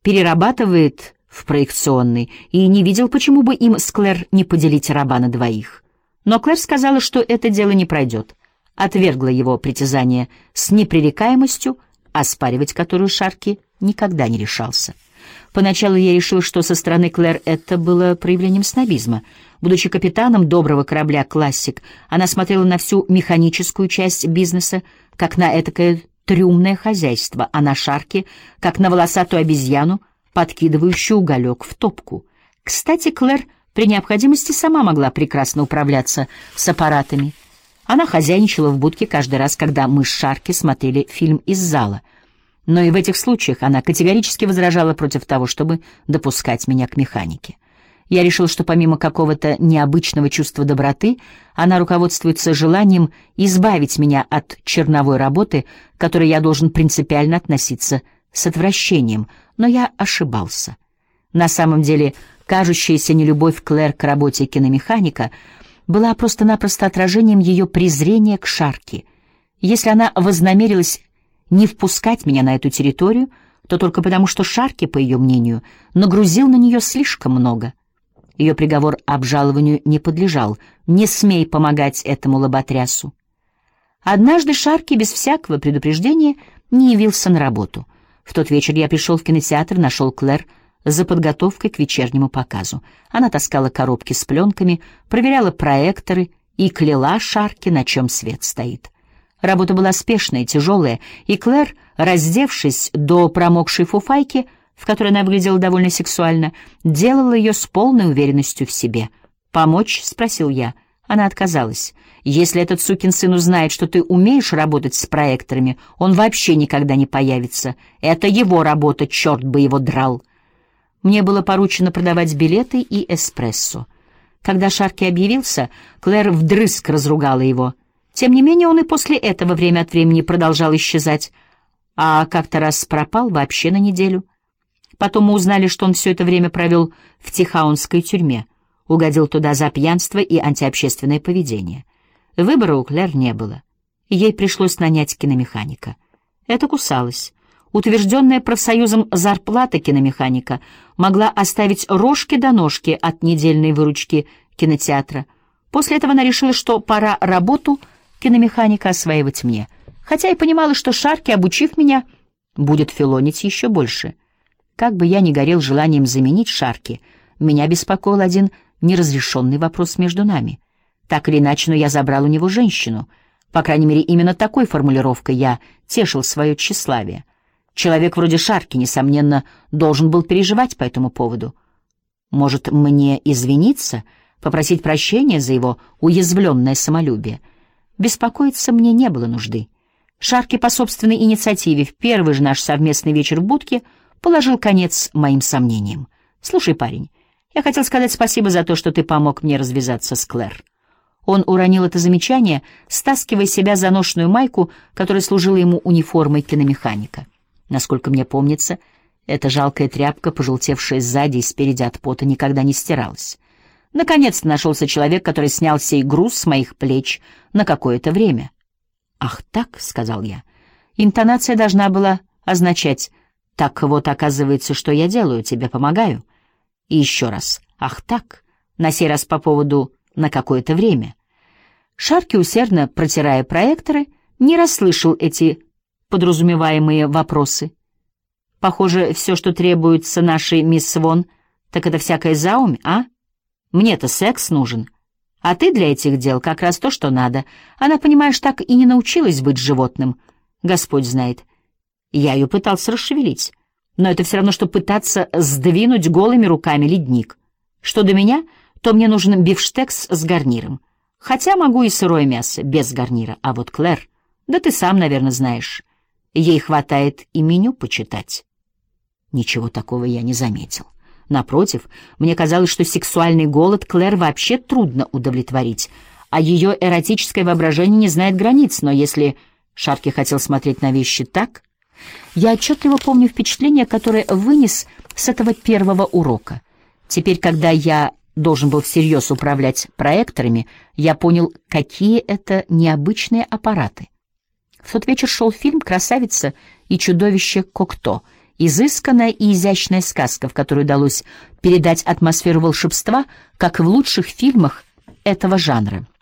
перерабатывает в проекционный, и не видел, почему бы им с Клэр не поделить раба на двоих. Но Клэр сказала, что это дело не пройдет, отвергла его притязание с непререкаемостью, оспаривать которую Шарки никогда не решался. Поначалу я решил, что со стороны Клэр это было проявлением снобизма. Будучи капитаном доброго корабля «Классик», она смотрела на всю механическую часть бизнеса, как на этакое трюмное хозяйство, а на Шарки, как на волосатую обезьяну, подкидывающую уголек в топку. Кстати, Клэр при необходимости сама могла прекрасно управляться с аппаратами. Она хозяйничала в будке каждый раз, когда мы с Шарки смотрели фильм из зала. Но и в этих случаях она категорически возражала против того, чтобы допускать меня к механике. Я решил, что помимо какого-то необычного чувства доброты, она руководствуется желанием избавить меня от черновой работы, к которой я должен принципиально относиться с отвращением, но я ошибался. На самом деле, кажущаяся нелюбовь Клэр к работе киномеханика была просто-напросто отражением ее презрения к Шарки. Если она вознамерилась не впускать меня на эту территорию, то только потому, что Шарки, по ее мнению, нагрузил на нее слишком много. Ее приговор обжалованию не подлежал. Не смей помогать этому лоботрясу. Однажды Шарки без всякого предупреждения не явился на работу. В тот вечер я пришел в кинотеатр, нашел Клэр за подготовкой к вечернему показу. Она таскала коробки с пленками, проверяла проекторы и кляла Шарки, на чем свет стоит. Работа была спешная, тяжелая, и Клэр, раздевшись до промокшей фуфайки, в которой она выглядела довольно сексуально, делала ее с полной уверенностью в себе. «Помочь?» — спросил я. Она отказалась. «Если этот сукин сын узнает, что ты умеешь работать с проекторами, он вообще никогда не появится. Это его работа, черт бы его драл!» Мне было поручено продавать билеты и эспрессо. Когда Шарки объявился, Клэр вдрызг разругала его. Тем не менее, он и после этого время от времени продолжал исчезать, а как-то раз пропал вообще на неделю. Потом мы узнали, что он все это время провел в Тихаунской тюрьме, угодил туда за пьянство и антиобщественное поведение. Выбора у Клэр не было. Ей пришлось нанять киномеханика. Это кусалось. Утвержденная профсоюзом зарплата киномеханика могла оставить рожки до ножки от недельной выручки кинотеатра. После этого она решила, что пора работу киномеханика осваивать мне, хотя и понимала, что Шарки, обучив меня, будет филонить еще больше. Как бы я ни горел желанием заменить Шарки, меня беспокоил один неразрешенный вопрос между нами. Так или иначе, но я забрал у него женщину. По крайней мере, именно такой формулировкой я тешил свое тщеславие. Человек вроде Шарки, несомненно, должен был переживать по этому поводу. Может, мне извиниться, попросить прощения за его уязвленное самолюбие? Беспокоиться мне не было нужды. Шарки по собственной инициативе в первый же наш совместный вечер в будке положил конец моим сомнениям. «Слушай, парень, я хотел сказать спасибо за то, что ты помог мне развязаться с Клэр». Он уронил это замечание, стаскивая с себя заношенную майку, которая служила ему униформой киномеханика. Насколько мне помнится, эта жалкая тряпка, пожелтевшая сзади и спереди от пота, никогда не стиралась. Наконец-то нашелся человек, который снял сей груз с моих плеч на какое-то время. «Ах так», — сказал я. Интонация должна была означать: «Так вот, оказывается, что я делаю, тебе помогаю». И еще раз: «Ах так», на сей раз по поводу «на какое-то время». Шарки, усердно протирая проекторы, не расслышал эти подразумеваемые вопросы. «Похоже, все, что требуется нашей мисс Свон, так это всякая заумь, а? Мне-то секс нужен. А ты для этих дел как раз то, что надо. Она, понимаешь, так и не научилась быть животным. Господь знает. Я ее пытался расшевелить. Но это все равно, что пытаться сдвинуть голыми руками ледник. Что до меня, то мне нужен бифштекс с гарниром. Хотя могу и сырое мясо, без гарнира. А вот Клэр, да ты сам, наверное, знаешь, ей хватает и меню почитать». Ничего такого я не заметил. Напротив, мне казалось, что сексуальный голод Клэр вообще трудно удовлетворить, а ее эротическое воображение не знает границ, но если Шарки хотел смотреть на вещи так... Я отчетливо помню впечатление, которое вынес с этого первого урока. Теперь, когда я должен был всерьез управлять проекторами, я понял, какие это необычные аппараты. В тот вечер шел фильм «Красавица и чудовище Кокто», изысканная и изящная сказка, в которой удалось передать атмосферу волшебства, как в лучших фильмах этого жанра.